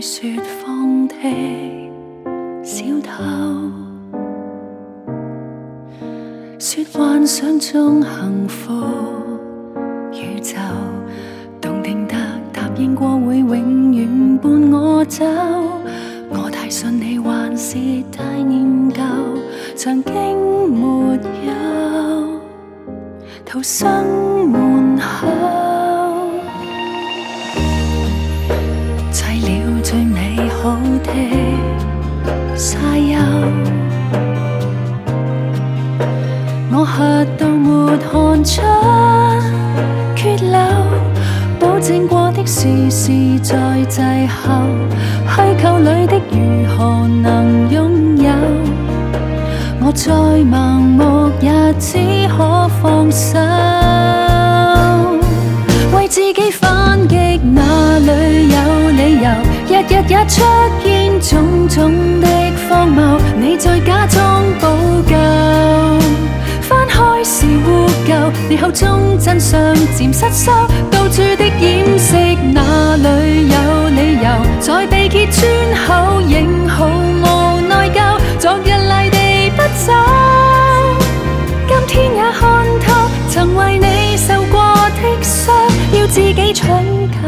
说放的小偷，说幻想中幸福宇宙，动听得答应过会永远伴我走。我太信你，还是太念旧，曾经没有逃生門口，砌了最美好的沙丘。我喝到沒看出缺漏，保證過的事是在滯後，虛構裏的如何能擁有？我再盲目也只可放手，為自己反擊哪裏有理由？日日也出現種種的荒謬，你在假裝補救，翻開是污垢，你口中真相漸失收，到處的掩飾哪裏有理由？在被揭穿後仍毫無內疚，昨日泥地不走，今天也看透，曾為你受過的傷，要自己搶救。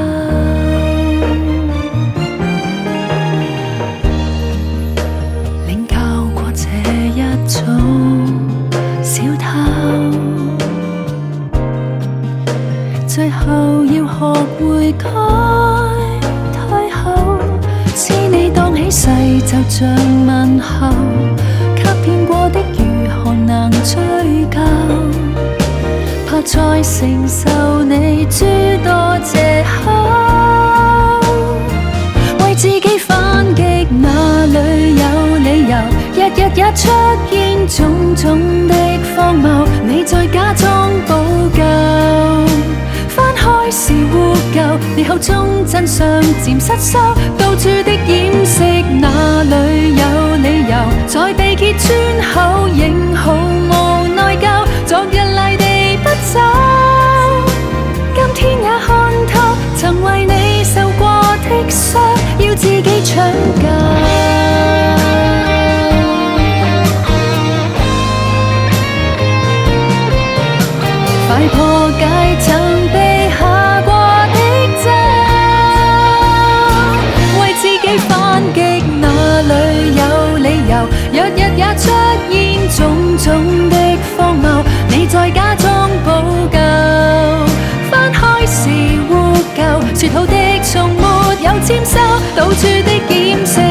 領教過這一種小偷，最後要學會該退後，知你當起誓就像問候，給騙過的如何能追究？怕再承受你諸多藉口，為自己反擊哪裏有理由？日日也出現種種的荒謬，你在假裝補救，翻開是污垢，你口中真相漸失收，到處的掩飾哪裏有理由？在被揭穿後仍毫無內疚，昨日泥地不走，今天也看透，曾為你受過的傷，要自己搶救。快破解曾被下過的咒，為自己反擊哪裏有理由？日日也出現種種的荒謬，你在假裝補救，翻開是污垢，說好的從沒有簽收，到處的掩飾